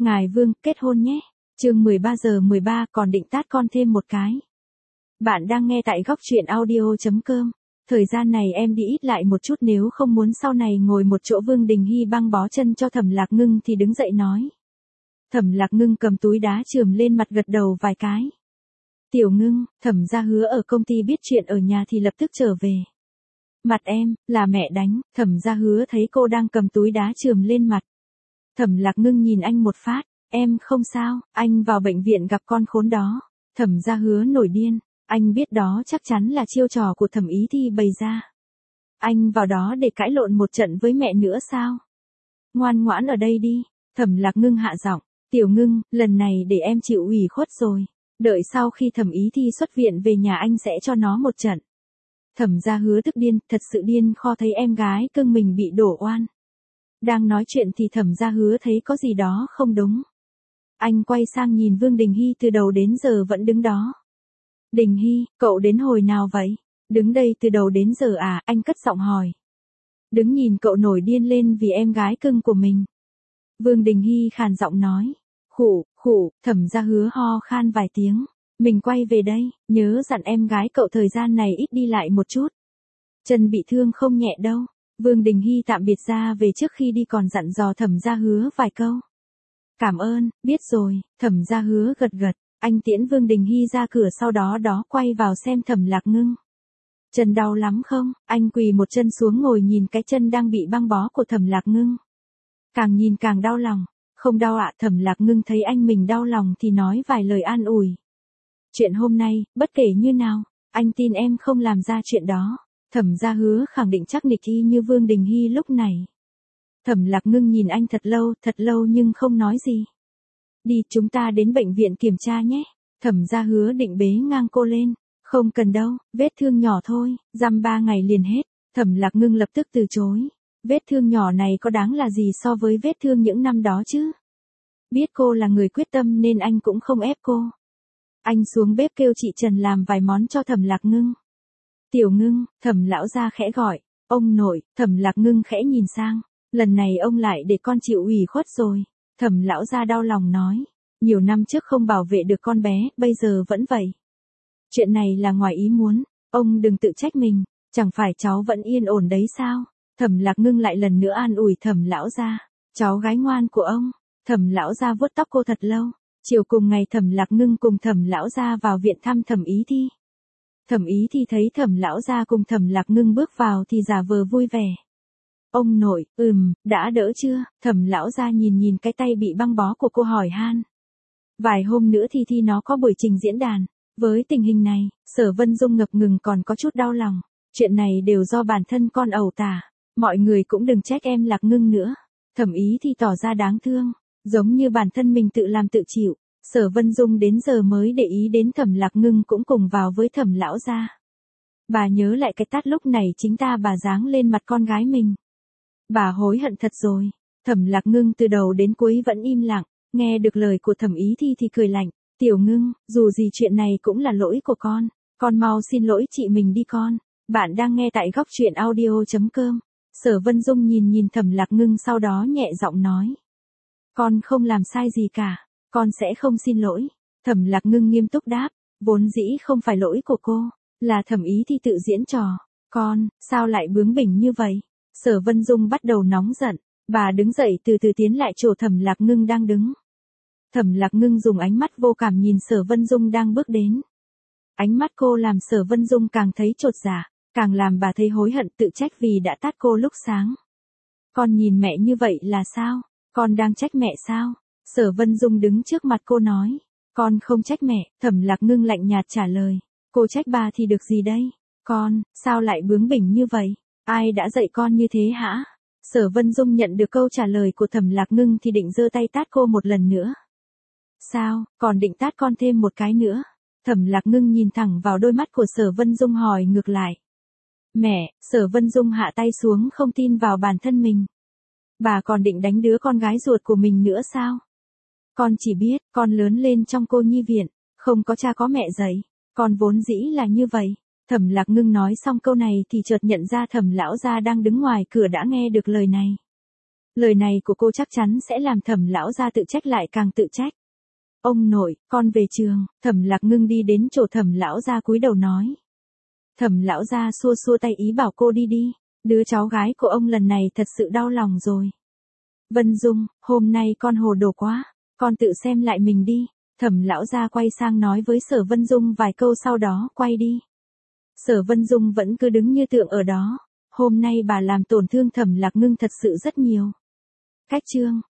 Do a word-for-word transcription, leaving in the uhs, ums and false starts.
Ngài Vương, kết hôn nhé. Chương mười ba giờ mười ba còn định tát con thêm một cái. Bạn đang nghe tại góc truyện audio chấm com. Thời gian này em đi ít lại một chút, nếu không muốn sau này ngồi một chỗ. Vương Đình Hy băng bó chân cho Thẩm Lạc Ngưng thì đứng dậy nói. Thẩm Lạc Ngưng cầm túi đá chườm lên mặt, gật đầu vài cái. Tiểu Ngưng, Thẩm gia Hứa ở công ty biết chuyện ở nhà thì lập tức trở về. Mặt em, là mẹ đánh. Thẩm gia Hứa thấy cô đang cầm túi đá chườm lên mặt. Thẩm Lạc Ngưng nhìn anh một phát. Em không sao, anh vào bệnh viện gặp con khốn đó. Thẩm gia Hứa nổi điên. Anh biết đó chắc chắn là chiêu trò của Thẩm Ý Thi bày ra. Anh vào đó để cãi lộn một trận với mẹ nữa sao? Ngoan ngoãn ở đây đi. Thẩm Lạc Ngưng hạ giọng. Tiểu Ngưng, lần này để em chịu ủy khuất rồi. Đợi sau khi Thẩm Ý Thi xuất viện về nhà anh sẽ cho nó một trận. Thẩm gia Hứa tức điên, thật sự điên kho thấy em gái cưng mình bị đổ oan. Đang nói chuyện thì Thẩm gia Hứa thấy có gì đó không đúng. Anh quay sang nhìn Vương Đình Hy từ đầu đến giờ vẫn đứng đó. Đình Hy, cậu đến hồi nào vậy? Đứng đây từ đầu đến giờ à? Anh cất giọng hỏi. Đứng nhìn cậu nổi điên lên vì em gái cưng của mình. Vương Đình Hy khàn giọng nói. Khụ, khụ, Thẩm gia Hứa ho khan vài tiếng. Mình quay về đây, nhớ dặn em gái cậu thời gian này ít đi lại một chút. Chân bị thương không nhẹ đâu. Vương Đình Hy tạm biệt ra về trước khi đi còn dặn dò Thẩm gia Hứa vài câu. Cảm ơn, biết rồi. Thẩm gia Hứa gật gật. Anh tiễn Vương Đình Hy ra cửa, sau đó đó quay vào xem Thẩm Lạc Ngưng. Chân đau lắm không? Anh quỳ một chân xuống ngồi nhìn cái chân đang bị băng bó của Thẩm Lạc Ngưng. Càng nhìn càng đau lòng. Không đau ạ. Thẩm Lạc Ngưng thấy anh mình đau lòng thì nói vài lời an ủi. Chuyện hôm nay, bất kể như nào, anh tin em không làm ra chuyện đó. Thẩm gia Hứa khẳng định chắc nịch y như Vương Đình Hy lúc này. Thẩm Lạc Ngưng nhìn anh thật lâu, thật lâu nhưng không nói gì. Đi, chúng ta đến bệnh viện kiểm tra nhé. Thẩm gia Hứa định bế ngang cô lên. Không cần đâu, vết thương nhỏ thôi, dăm ba ngày liền hết. Thẩm Lạc Ngưng lập tức từ chối. Vết thương nhỏ này có đáng là gì so với vết thương những năm đó chứ? Biết cô là người quyết tâm nên anh cũng không ép cô. Anh xuống bếp kêu chị Trần làm vài món cho Thẩm Lạc Ngưng. Tiểu Ngưng, Thẩm lão gia khẽ gọi. Ông nội. Thẩm Lạc Ngưng khẽ nhìn sang. Lần này ông lại để con chịu ủy khuất rồi. Thẩm lão gia đau lòng nói. Nhiều năm trước không bảo vệ được con bé, bây giờ vẫn vậy. Chuyện này là ngoài ý muốn. Ông đừng tự trách mình. Chẳng phải cháu vẫn yên ổn đấy sao? Thẩm Lạc Ngưng lại lần nữa an ủi Thẩm lão gia. Cháu gái ngoan của ông. Thẩm lão gia vuốt tóc cô thật lâu. Chiều cùng ngày Thẩm Lạc Ngưng cùng Thẩm lão gia vào viện thăm Thẩm Ý Thi. Thẩm Ý Thi thấy Thẩm lão gia cùng Thẩm Lạc Ngưng bước vào thì giả vờ vui vẻ. Ông nội, ừm, đã đỡ chưa? Thẩm lão gia nhìn nhìn cái tay bị băng bó của cô hỏi han. Vài hôm nữa thì Thi nó có buổi trình diễn đàn. Với tình hình này, Sở Vân Dung ngập ngừng còn có chút đau lòng. Chuyện này đều do bản thân con ẩu tả. Mọi người cũng đừng trách em Lạc Ngưng nữa. Thẩm Ý Thi tỏ ra đáng thương. Giống như bản thân mình tự làm tự chịu. Sở Vân Dung đến giờ mới để ý đến Thẩm Lạc Ngưng cũng cùng vào với Thẩm lão gia. Bà nhớ lại cái tát lúc này chính ta bà giáng lên mặt con gái mình. Bà hối hận thật rồi. Thẩm Lạc Ngưng từ đầu đến cuối vẫn im lặng. Nghe được lời của Thẩm Ý Thi thì cười lạnh. Tiểu Ngưng, dù gì chuyện này cũng là lỗi của con. Con mau xin lỗi chị mình đi con. Bạn đang nghe tại góc truyện audio chấm com. Sở Vân Dung nhìn nhìn Thẩm Lạc Ngưng sau đó nhẹ giọng nói. Con không làm sai gì cả. Con sẽ không xin lỗi. Thẩm Lạc Ngưng nghiêm túc đáp. Vốn dĩ không phải lỗi của cô. Là Thẩm Ý Thi tự diễn trò. Con, sao lại bướng bỉnh như vậy? Sở Vân Dung bắt đầu nóng giận. Bà đứng dậy từ từ tiến lại chỗ Thẩm Lạc Ngưng đang đứng. Thẩm Lạc Ngưng dùng ánh mắt vô cảm nhìn Sở Vân Dung đang bước đến. Ánh mắt cô làm Sở Vân Dung càng thấy chột dạ, càng làm bà thấy hối hận tự trách vì đã tát cô lúc sáng. Con nhìn mẹ như vậy là sao? Con đang trách mẹ sao? Sở Vân Dung đứng trước mặt cô nói. Con không trách mẹ. Thẩm Lạc Ngưng lạnh nhạt trả lời. Cô trách bà thì được gì đây? Con, sao lại bướng bỉnh như vậy? Ai đã dạy con như thế hả? Sở Vân Dung nhận được câu trả lời của Thẩm Lạc Ngưng thì định giơ tay tát cô một lần nữa. Sao, còn định tát con thêm một cái nữa? Thẩm Lạc Ngưng nhìn thẳng vào đôi mắt của Sở Vân Dung hỏi ngược lại. Mẹ, Sở Vân Dung hạ tay xuống không tin vào bản thân mình. Bà còn định đánh đứa con gái ruột của mình nữa sao? Con chỉ biết, con lớn lên trong cô nhi viện, không có cha có mẹ dạy. Con vốn dĩ là như vậy. Thẩm Lạc Ngưng nói xong câu này thì chợt nhận ra Thẩm lão gia đang đứng ngoài cửa đã nghe được lời này. Lời này của cô chắc chắn sẽ làm Thẩm lão gia tự trách lại càng tự trách. Ông nội, con về trường. Thẩm Lạc Ngưng đi đến chỗ Thẩm lão gia cúi đầu nói. Thẩm lão gia xua xua tay ý bảo cô đi đi. Đứa cháu gái của ông lần này thật sự đau lòng rồi. Vân Dung, hôm nay con hồ đồ quá, con tự xem lại mình đi. Thẩm lão gia quay sang nói với Sở Vân Dung vài câu sau đó quay đi. Sở Vân Dung vẫn cứ đứng như tượng ở đó. Hôm nay bà làm tổn thương Thẩm Lạc Ngưng thật sự rất nhiều. Cách chương